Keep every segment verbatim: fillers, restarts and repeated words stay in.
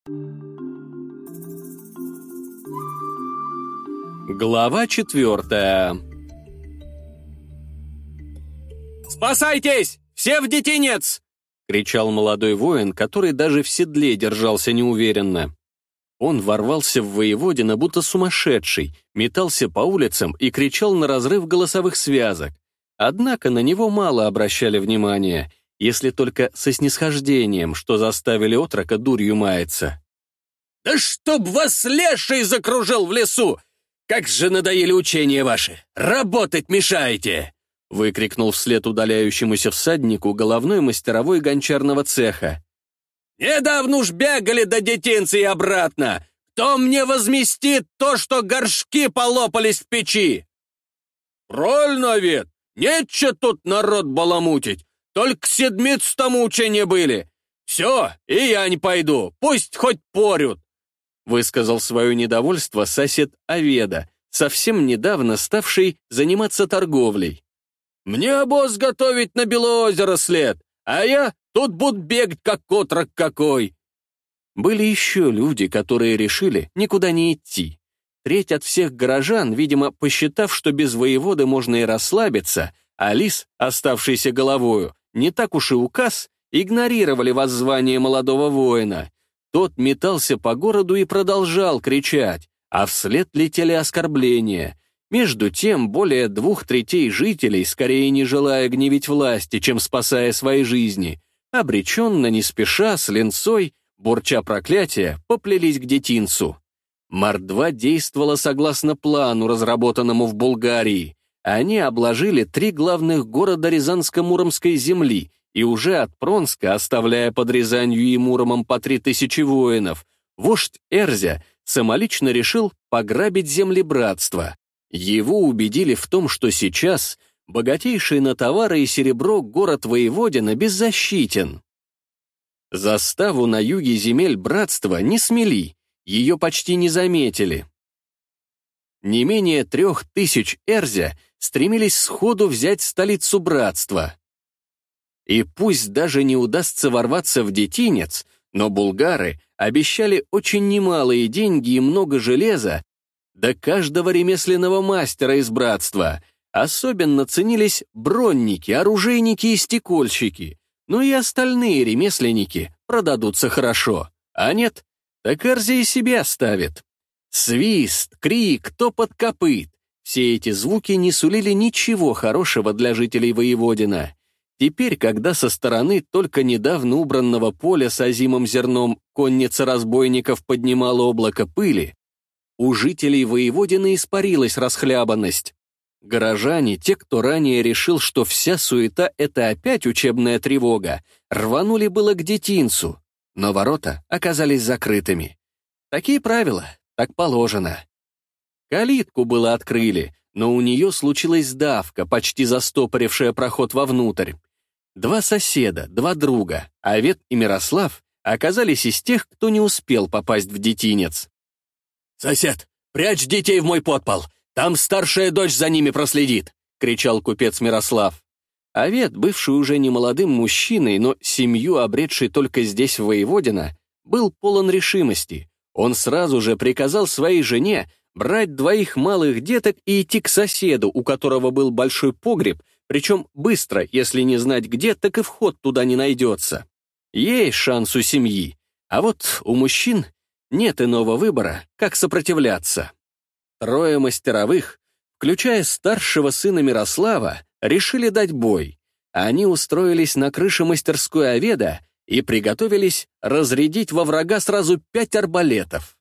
Глава четвертая. «Спасайтесь! Все в детинец!» — кричал молодой воин, который даже в седле держался неуверенно. Он ворвался в Воеводино, будто сумасшедший, метался по улицам и кричал на разрыв голосовых связок. Однако на него мало обращали внимания, если только со снисхождением, что заставили отрока дурью маяться. «Да чтоб вас леший закружил в лесу! Как же надоели учения ваши! Работать мешаете!» — выкрикнул вслед удаляющемуся всаднику головной мастеровой гончарного цеха. «Недавно уж бегали до детинца и обратно! Кто мне возместит то, что горшки полопались в печи?» «Правильно ведь! Нече тут народ баламутить! Только седмиц тому учения были! Все, и я не пойду, пусть хоть порют!» Высказал свое недовольство сосед Оведа, совсем недавно ставший заниматься торговлей. «Мне обоз готовить на Белоозеро след, а я тут буду бегать, как отрок какой!» Были еще люди, которые решили никуда не идти. Треть от всех горожан, видимо, посчитав, что без воеводы можно и расслабиться, а лис, оставшийся головою, не так уж и указ, игнорировали воззвание молодого воина. Тот метался по городу и продолжал кричать, а вслед летели оскорбления. Между тем, более двух третей жителей, скорее не желая гневить власти, чем спасая свои жизни, обреченно, не спеша, с линцой, бурча проклятия, поплелись к детинцу. Мордва действовала согласно плану, разработанному в Булгарии. Они обложили три главных города Рязанско-Муромской земли, и уже от Пронска, оставляя под Рязанью и Муромом по три тысячи воинов, вождь Эрзя самолично решил пограбить земли братства. Его убедили в том, что сейчас богатейший на товары и серебро город Воеводино беззащитен. Заставу на юге земель братства не смели, ее почти не заметили. Не менее трех тысяч Эрзя стремились сходу взять столицу братства. И пусть даже не удастся ворваться в детинец, но булгары обещали очень немалые деньги и много железа до каждого ремесленного мастера из братства. Особенно ценились бронники, оружейники и стекольщики, но и остальные ремесленники продадутся хорошо. А нет, так Эрзя и себе оставит. Свист, крик, топот копыт — все эти звуки не сулили ничего хорошего для жителей Воеводина. Теперь, когда со стороны только недавно убранного поля с озимым зерном конница разбойников поднимала облако пыли, у жителей Воеводина испарилась расхлябанность. Горожане, те, кто ранее решил, что вся суета — это опять учебная тревога, рванули было к детинцу, но ворота оказались закрытыми. Такие правила, так положено. Калитку было открыли, но у нее случилась давка, почти застопорившая проход вовнутрь. Два соседа, два друга, Овед и Мирослав, оказались из тех, кто не успел попасть в детинец. «Сосед, прячь детей в мой подпол! Там старшая дочь за ними проследит!» — кричал купец Мирослав. Овед, бывший уже не молодым мужчиной, но семью, обретший только здесь в Воеводино, был полон решимости. Он сразу же приказал своей жене брать двоих малых деток и идти к соседу, у которого был большой погреб, причем быстро, если не знать где, так и вход туда не найдется. Есть шанс у семьи, а вот у мужчин нет иного выбора, как сопротивляться. Трое мастеровых, включая старшего сына Мирослава, решили дать бой. Они устроились на крыше мастерской Оведа и приготовились разрядить во врага сразу пять арбалетов.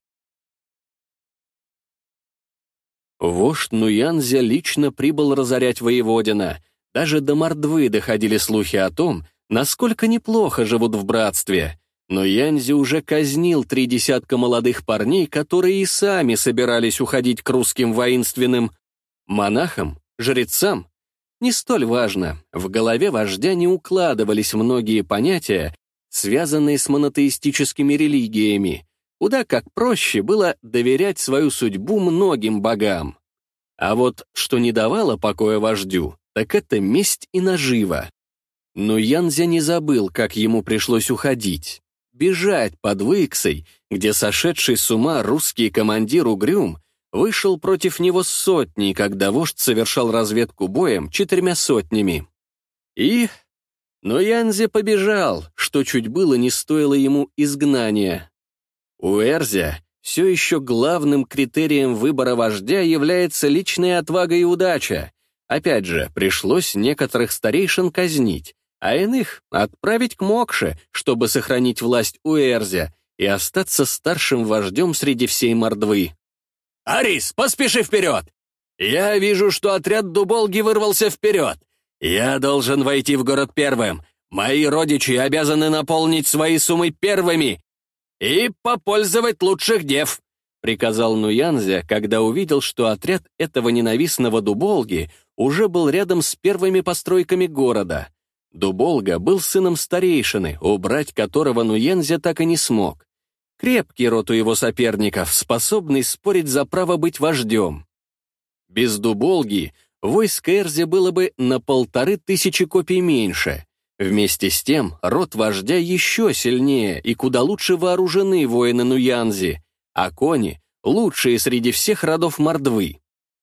Вождь Нуянзя лично прибыл разорять Воеводино. Даже до Мордвы доходили слухи о том, насколько неплохо живут в братстве. Но Янзи уже казнил три десятка молодых парней, которые и сами собирались уходить к русским воинственным монахам, жрецам. Не столь важно, в голове вождя не укладывались многие понятия, связанные с монотеистическими религиями, куда как проще было доверять свою судьбу многим богам. А вот что не давало покоя вождю, так это месть и нажива. Но Янзя не забыл, как ему пришлось уходить. Бежать под Выксой, где сошедший с ума русский командир Угрюм вышел против него с сотней, когда вождь совершал разведку боем четырьмя сотнями. И... Но Янзе побежал, что чуть было не стоило ему изгнания. У Эрзя все еще главным критерием выбора вождя является личная отвага и удача. Опять же, пришлось некоторых старейшин казнить, а иных отправить к Мокше, чтобы сохранить власть у Эрзя и остаться старшим вождем среди всей Мордвы. «Арис, поспеши вперед! Я вижу, что отряд Дуболги вырвался вперед. Я должен войти в город первым. Мои родичи обязаны наполнить свои суммы первыми и попользовать лучших дев», — приказал Нуянзе, когда увидел, что отряд этого ненавистного Дуболги уже был рядом с первыми постройками города. Дуболга был сыном старейшины, убрать которого Нуянзе так и не смог. Крепкий род у его соперников, способный спорить за право быть вождем. Без Дуболги войско Эрзи было бы на полторы тысячи копий меньше. Вместе с тем, род вождя еще сильнее и куда лучше вооружены воины Нуянзи, а кони — лучшие среди всех родов Мордвы.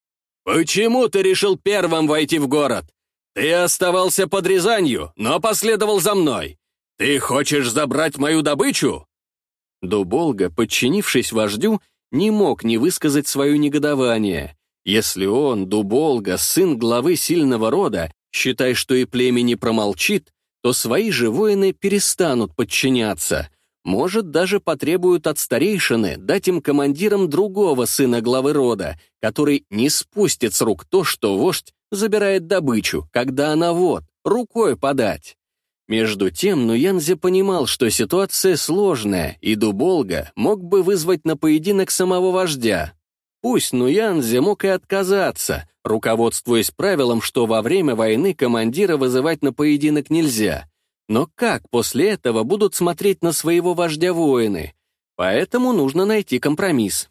«Почему ты решил первым войти в город? Ты оставался под Рязанью, но последовал за мной. Ты хочешь забрать мою добычу?» Дуболга, подчинившись вождю, не мог не высказать свое негодование. Если он, Дуболга, сын главы сильного рода, считай, что и племя не промолчит, то свои же воины перестанут подчиняться. Может, даже потребуют от старейшины дать им командирам другого сына главы рода, который не спустит с рук то, что вождь забирает добычу, когда она вот, рукой подать. Между тем, Нуянзе понимал, что ситуация сложная, и Дуболга мог бы вызвать на поединок самого вождя. Пусть Нуянзе мог и отказаться, руководствуясь правилом, что во время войны командира вызывать на поединок нельзя. Но как после этого будут смотреть на своего вождя воины? Поэтому нужно найти компромисс.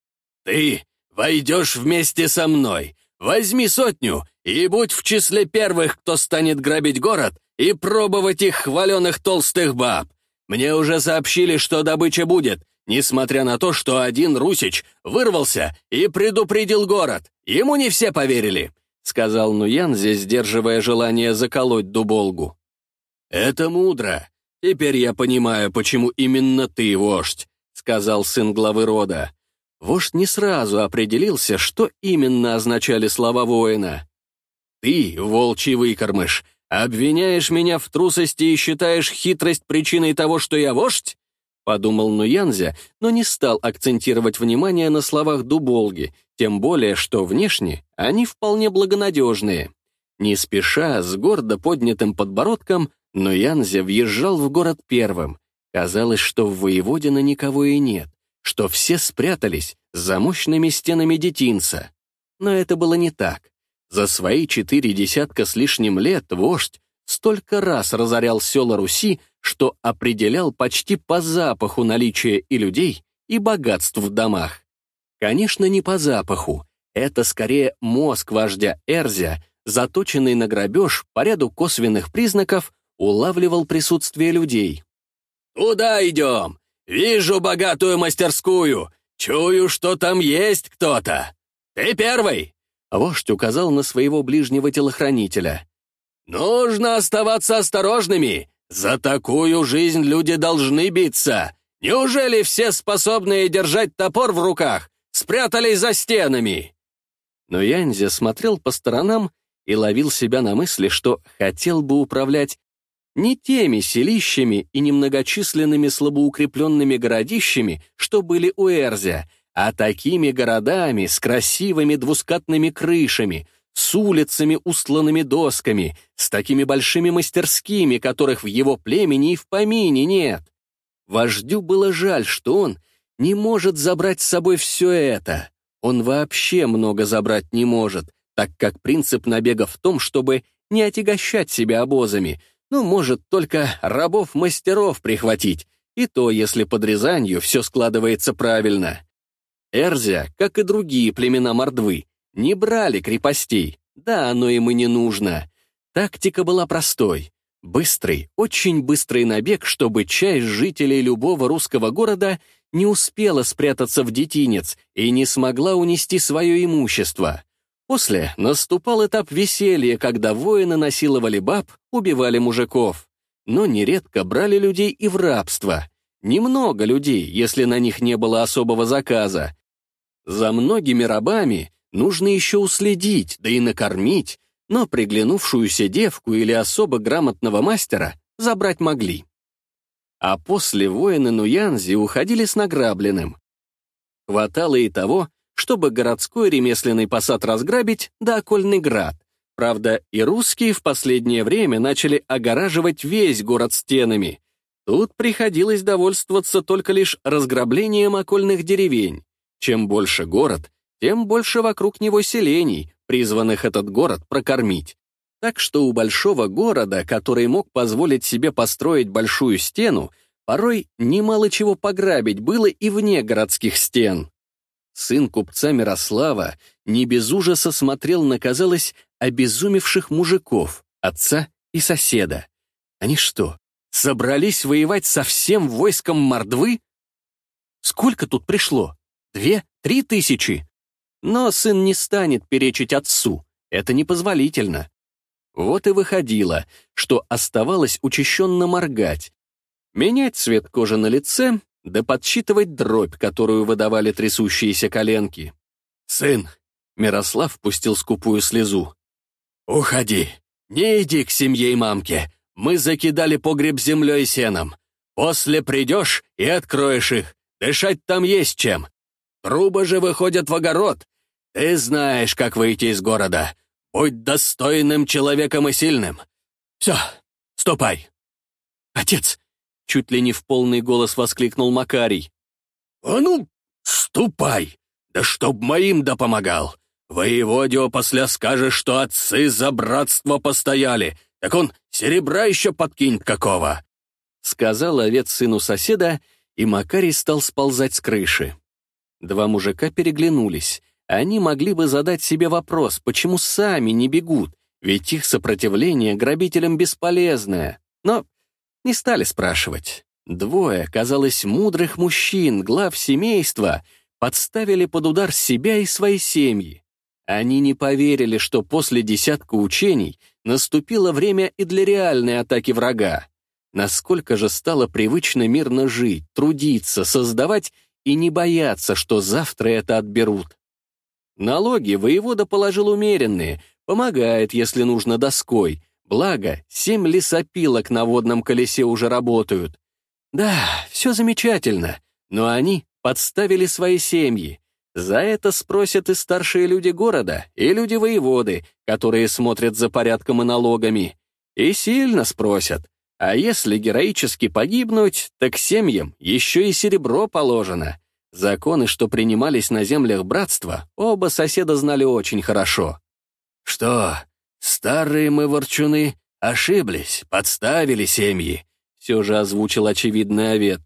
«Ты войдешь вместе со мной. Возьми сотню и будь в числе первых, кто станет грабить город и пробовать их хваленых толстых баб. Мне уже сообщили, что добыча будет, несмотря на то, что один русич вырвался и предупредил город. Ему не все поверили», — сказал Нуянзе, сдерживая желание заколоть Дуболгу. «Это мудро. Теперь я понимаю, почему именно ты вождь», — сказал сын главы рода. Вождь не сразу определился, что именно означали слова воина. «Ты, волчий выкормыш, обвиняешь меня в трусости и считаешь хитрость причиной того, что я вождь?» — подумал Нуянзе, но не стал акцентировать внимание на словах Дуболги, тем более, что внешне они вполне благонадежные. Не спеша, с гордо поднятым подбородком, Нуянзе въезжал в город первым. Казалось, что в Воеводино никого и нет, что все спрятались за мощными стенами детинца. Но это было не так. За свои четыре десятка с лишним лет вождь столько раз разорял села Руси, что определял почти по запаху наличие и людей, и богатств в домах. Конечно, не по запаху. Это скорее мозг вождя Эрзя, заточенный на грабеж по ряду косвенных признаков, улавливал присутствие людей. «Туда идем! Вижу богатую мастерскую! Чую, что там есть кто-то! Ты первый!» Вождь указал на своего ближнего телохранителя. «Нужно оставаться осторожными! За такую жизнь люди должны биться! Неужели все способные держать топор в руках спрятались за стенами?» Но Янзе смотрел по сторонам и ловил себя на мысли, что хотел бы управлять не теми селищами и немногочисленными слабоукрепленными городищами, что были у Эрзя, а такими городами с красивыми двускатными крышами, с улицами, устланными досками, с такими большими мастерскими, которых в его племени и в помине нет. Вождю было жаль, что он не может забрать с собой все это. Он вообще много забрать не может, так как принцип набега в том, чтобы не отягощать себя обозами, ну, может только рабов-мастеров прихватить, и то, если под Рязанью все складывается правильно. Эрзя, как и другие племена Мордвы, не брали крепостей, да оно им и не нужно. Тактика была простой. Быстрый, очень быстрый набег, чтобы часть жителей любого русского города не успела спрятаться в детинец и не смогла унести свое имущество. После наступал этап веселья, когда воины насиловали баб, убивали мужиков. Но нередко брали людей и в рабство. Немного людей, если на них не было особого заказа. За многими рабами нужно еще уследить, да и накормить, но приглянувшуюся девку или особо грамотного мастера забрать могли. А после воины Нуянзи уходили с награбленным. Хватало и того, чтобы городской ремесленный посад разграбить, да окольный град. Правда, и русские в последнее время начали огораживать весь город стенами. Тут приходилось довольствоваться только лишь разграблением окольных деревень. Чем больше город, тем больше вокруг него селений, призванных этот город прокормить. Так что у большого города, который мог позволить себе построить большую стену, порой немало чего пограбить было и вне городских стен. Сын купца Мирослава не без ужаса смотрел на, казалось, обезумевших мужиков, отца и соседа. Они что, собрались воевать со всем войском мордвы? Сколько тут пришло? Две, три тысячи? Но сын не станет перечить отцу, это непозволительно. Вот и выходило, что оставалось учащенно моргать, менять цвет кожи на лице, да подсчитывать дробь, которую выдавали трясущиеся коленки. «Сын!» — Мирослав пустил скупую слезу. «Уходи! Не иди к семье и мамке! Мы закидали погреб землей и сеном. После придешь и откроешь их. Дышать там есть чем. Трубы же выходят в огород. Ты знаешь, как выйти из города. Будь достойным человеком и сильным. Все, ступай!» «Отец!» — чуть ли не в полный голос воскликнул Макарий. «А ну, ступай! Да чтоб моим да помогал! Воеводе после скажешь, что отцы за братство постояли, так он серебра еще подкинет какого!» Сказал овец сыну соседа, и Макарий стал сползать с крыши. Два мужика переглянулись. Они могли бы задать себе вопрос, почему сами не бегут, ведь их сопротивление грабителям бесполезное. Но не стали спрашивать. Двое, казалось, мудрых мужчин, глав семейства, подставили под удар себя и свои семьи. Они не поверили, что после десятка учений наступило время и для реальной атаки врага. Насколько же стало привычно мирно жить, трудиться, создавать и не бояться, что завтра это отберут. Налоги воевода положил умеренные, помогает, если нужно, доской. Благо, семь лесопилок на водном колесе уже работают. Да, все замечательно, но они подставили свои семьи. За это спросят и старшие люди города, и люди воеводы, которые смотрят за порядком и налогами. И сильно спросят. А если героически погибнуть, так семьям еще и серебро положено. Законы, что принимались на землях братства, оба соседа знали очень хорошо. «Что, старые мы ворчуны ошиблись, подставили семьи», все же озвучил очевидный овет.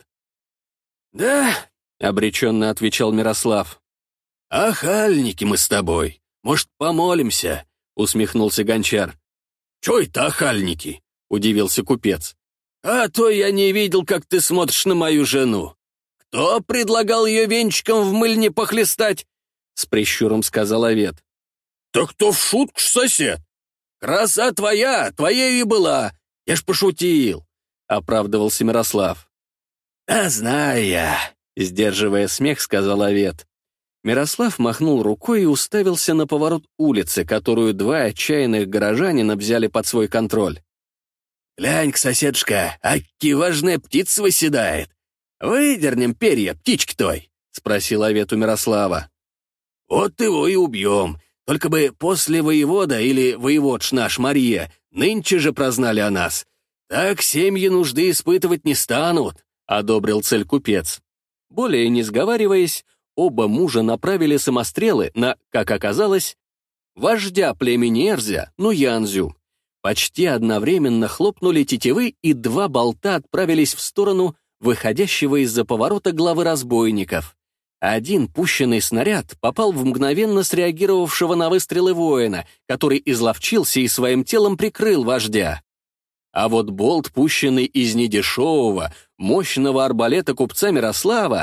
«Да», — обреченно отвечал Мирослав. «Ахальники мы с тобой. Может, помолимся?» — усмехнулся гончар. «Чё это ахальники?» — удивился купец. «А то я не видел, как ты смотришь на мою жену. Кто предлагал ее венчиком в мыльне похлестать?» — с прищуром сказал овет. «Так кто в шутку ж, сосед? Краса твоя, твоей и была. Я ж пошутил», — оправдывался Мирослав. «Да знаю я», — сдерживая смех, сказал овет. Мирослав махнул рукой и уставился на поворот улицы, которую два отчаянных горожанина взяли под свой контроль. «Глянь-ка, соседушка, аки важная птица выседает. Выдернем перья птички той», — спросил овет у Мирослава. «Вот его и убьем. Только бы после воевода или воеводш наш Мария нынче же прознали о нас. Так семьи нужды испытывать не станут», — одобрил цель купец. Более не сговариваясь, оба мужа направили самострелы на, как оказалось, вождя племени Эрзя, Нуянзю. Почти одновременно хлопнули тетивы, и два болта отправились в сторону выходящего из-за поворота главы разбойников. Один пущенный снаряд попал в мгновенно среагировавшего на выстрелы воина, который изловчился и своим телом прикрыл вождя. А вот болт, пущенный из недешевого, мощного арбалета купца Мирослава,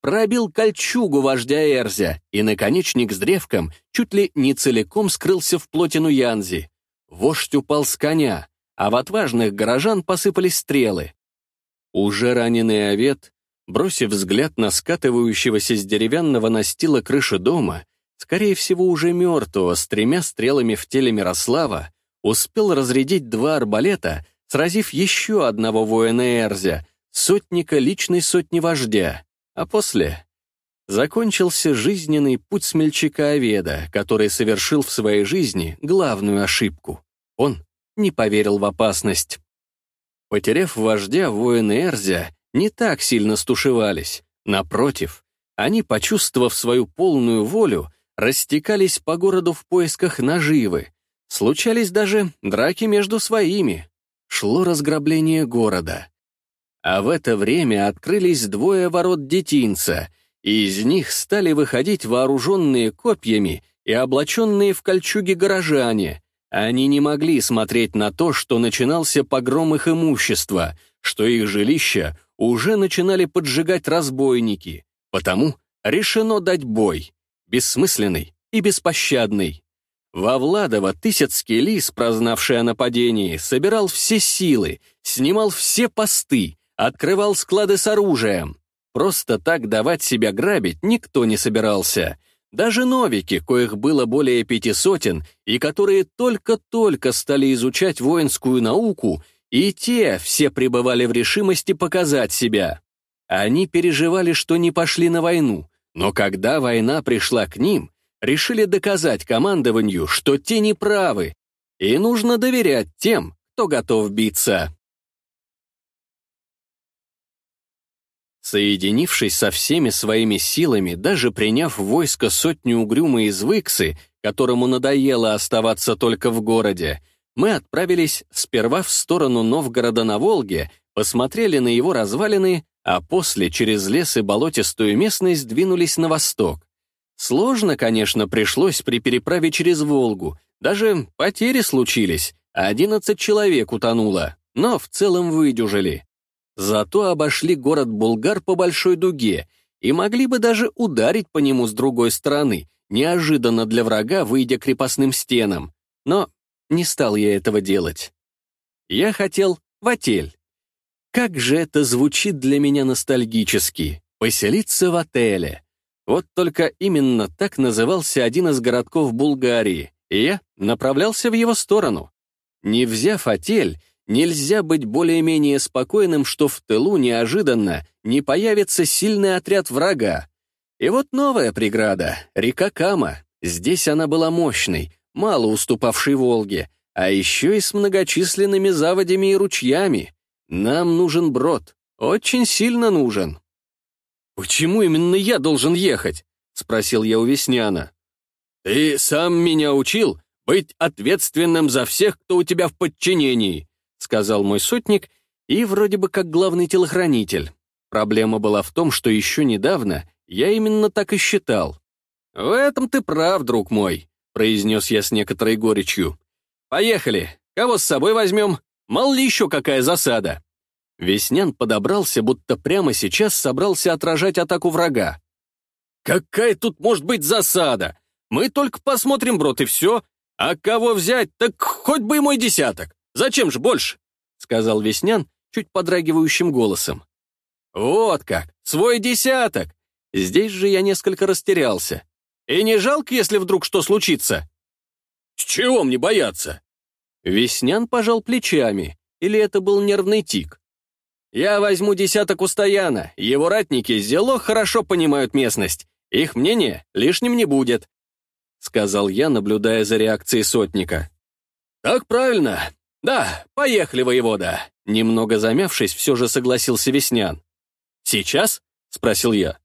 пробил кольчугу вождя Эрзя, и наконечник с древком чуть ли не целиком скрылся в плотину Янзи. Вождь упал с коня, а в отважных горожан посыпались стрелы. Уже раненый Овет, бросив взгляд на скатывающегося с деревянного настила крыши дома, скорее всего уже мертвого, с тремя стрелами в теле Мирослава, успел разрядить два арбалета, сразив еще одного воина Эрзя, сотника личной сотни вождя, а после закончился жизненный путь смельчака Оведа, который совершил в своей жизни главную ошибку. Он не поверил в опасность. Потеряв вождя, воины Эрзя не так сильно стушевались. Напротив, они, почувствовав свою полную волю, растекались по городу в поисках наживы. Случались даже драки между своими. Шло разграбление города. А в это время открылись двое ворот детинца, и из них стали выходить вооруженные копьями и облаченные в кольчуги горожане. Они не могли смотреть на то, что начинался погром их имущества, что их жилища уже начинали поджигать разбойники, потому решено дать бой, бессмысленный и беспощадный. Во Владово Тысяцкий лис, прознавший о нападении, собирал все силы, снимал все посты, открывал склады с оружием. Просто так давать себя грабить никто не собирался. Даже новики, коих было более пяти сотен, и которые только-только стали изучать воинскую науку, и те все пребывали в решимости показать себя. Они переживали, что не пошли на войну, но когда война пришла к ним, решили доказать командованию, что те не правы, и нужно доверять тем, кто готов биться. Соединившись со всеми своими силами, даже приняв в войско сотню угрюма из Выксы, которому надоело оставаться только в городе, мы отправились сперва в сторону Новгорода на Волге, посмотрели на его развалины, а после через лес и болотистую местность двинулись на восток. Сложно, конечно, пришлось при переправе через Волгу, даже потери случились, одиннадцать человек утонуло, но в целом выдюжили. Зато обошли город Булгар по большой дуге и могли бы даже ударить по нему с другой стороны, неожиданно для врага, выйдя к крепостным стенам. Но не стал я этого делать. Я хотел в отель. Как же это звучит для меня ностальгически — поселиться в отеле. Вот только именно так назывался один из городков Булгарии, и я направлялся в его сторону. Не взяв отель, нельзя быть более-менее спокойным, что в тылу неожиданно не появится сильный отряд врага. И вот новая преграда — река Кама. Здесь она была мощной, мало уступавшей Волге, а еще и с многочисленными заводями и ручьями. Нам нужен брод, очень сильно нужен. «Почему именно я должен ехать?» — спросил я у Весняна. «Ты сам меня учил быть ответственным за всех, кто у тебя в подчинении», — сказал мой сотник, и вроде бы как главный телохранитель. Проблема была в том, что еще недавно я именно так и считал. «В этом ты прав, друг мой», — произнес я с некоторой горечью. «Поехали. Кого с собой возьмем? Мало ли еще какая засада». Веснян подобрался, будто прямо сейчас собрался отражать атаку врага. «Какая тут может быть засада? Мы только посмотрим брод и все. А кого взять, так хоть бы и мой десяток. Зачем же больше?» — сказал Веснян чуть подрагивающим голосом. «Вот как, свой десяток!» Здесь же я несколько растерялся. «И не жалко, если вдруг что случится?» «С чего мне бояться?» Веснян пожал плечами, или это был нервный тик. «Я возьму десяток у Стояна, его ратники зело хорошо понимают местность, их мнение лишним не будет», — сказал я, наблюдая за реакцией сотника. «Так правильно. Да, поехали, воевода», — немного замявшись, все же согласился Веснян. «Сейчас?» — спросил я.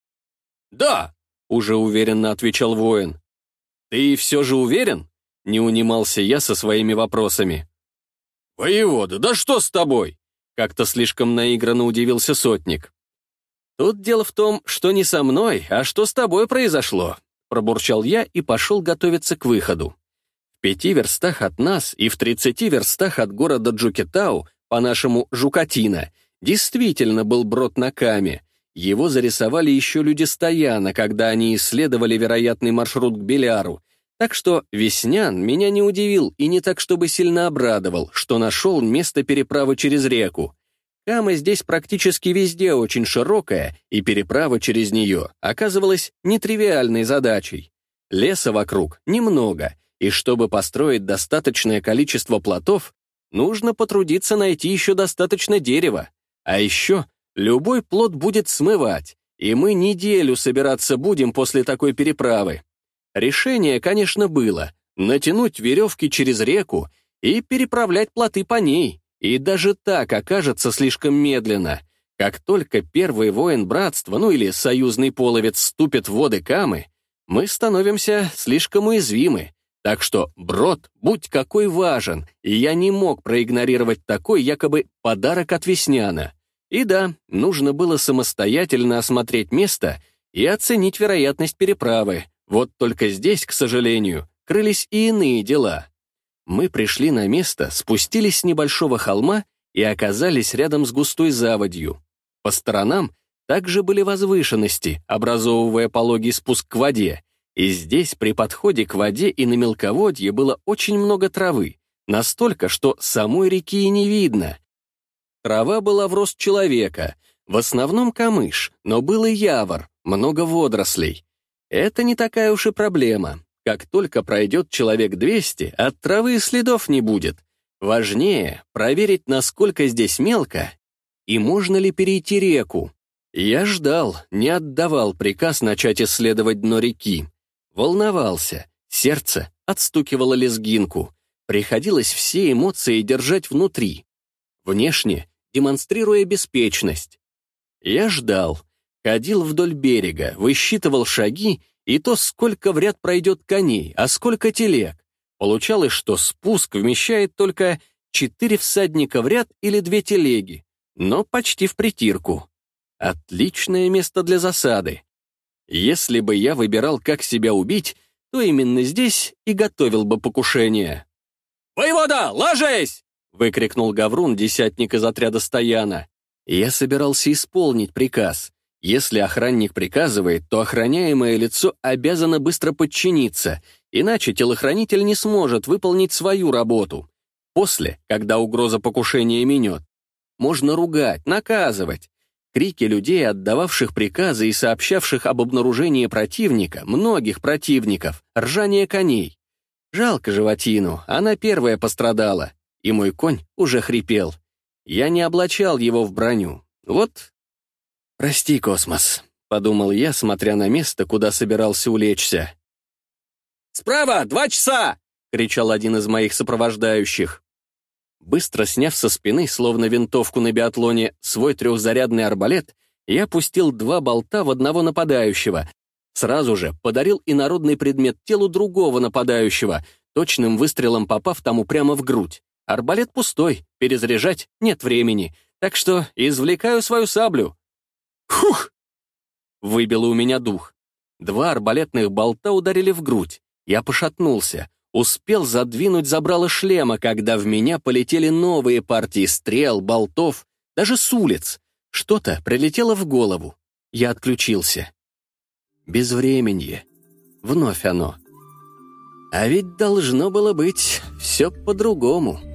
«Да», — уже уверенно отвечал воин. «Ты все же уверен?» — не унимался я со своими вопросами. «Воевода, да что с тобой?» Как-то слишком наигранно удивился сотник. «Тут дело в том, что не со мной, а что с тобой произошло», пробурчал я и пошел готовиться к выходу. В пяти верстах от нас и в тридцати верстах от города Джукетау, по-нашему Жукатина, действительно был брод на Каме, Его зарисовали еще люди Стояна, когда они исследовали вероятный маршрут к Беляру, так что Веснян меня не удивил и не так чтобы сильно обрадовал, что нашел место переправы через реку. Кама здесь практически везде очень широкая, и переправа через нее оказывалась нетривиальной задачей. Леса вокруг немного, и чтобы построить достаточное количество плотов, нужно потрудиться найти еще достаточно дерева. А еще любой плот будет смывать, и мы неделю собираться будем после такой переправы. Решение, конечно, было — натянуть веревки через реку и переправлять плоты по ней, и даже так окажется слишком медленно. Как только первый воин братства, ну или союзный половец, вступит в воды Камы, мы становимся слишком уязвимы. Так что брод будь какой важен, и я не мог проигнорировать такой якобы подарок от Весняна. И да, нужно было самостоятельно осмотреть место и оценить вероятность переправы. Вот только здесь, к сожалению, крылись и иные дела. Мы пришли на место, спустились с небольшого холма и оказались рядом с густой заводью. По сторонам также были возвышенности, образовывая пологий спуск к воде, и здесь при подходе к воде и на мелководье было очень много травы, настолько, что самой реки и не видно. Трава была в рост человека, в основном камыш, но был и явор, много водорослей. Это не такая уж и проблема. Как только пройдет человек двести, от травы и следов не будет. Важнее проверить, насколько здесь мелко и можно ли перейти реку. Я ждал, не отдавал приказ начать исследовать дно реки. Волновался, сердце отстукивало лезгинку. Приходилось все эмоции держать внутри, внешне демонстрируя беспечность. Я ждал, ходил вдоль берега, высчитывал шаги и то, сколько в ряд пройдет коней, а сколько телег. Получалось, что спуск вмещает только четыре всадника в ряд или две телеги, но почти в притирку. Отличное место для засады. Если бы я выбирал, как себя убить, то именно здесь и готовил бы покушение. «Воевода, ложись!» — выкрикнул Гаврун, десятник из отряда Стояна. Я собирался исполнить приказ. Если охранник приказывает, то охраняемое лицо обязано быстро подчиниться, иначе телохранитель не сможет выполнить свою работу. После, когда угроза покушения минет, можно ругать, наказывать. Крики людей, отдававших приказы и сообщавших об обнаружении противника, многих противников, ржание коней. Жалко животину, она первая пострадала, и мой конь уже хрипел. Я не облачал его в броню. Вот... «Прости, Космос», — подумал я, смотря на место, куда собирался улечься. «Справа! Два часа!» — кричал один из моих сопровождающих. Быстро сняв со спины, словно винтовку на биатлоне, свой трехзарядный арбалет, я пустил два болта в одного нападающего. Сразу же подарил инородный предмет телу другого нападающего, точным выстрелом попав тому прямо в грудь. Арбалет пустой, перезаряжать нет времени, так что извлекаю свою саблю. Хух! Выбило у меня дух. Два арбалетных болта ударили в грудь. Я пошатнулся. Успел задвинуть забрало шлема, когда в меня полетели новые партии стрел, болтов, даже с улиц. Что-то прилетело в голову. Я отключился. Безвременье. Вновь оно. А ведь должно было быть все по-другому.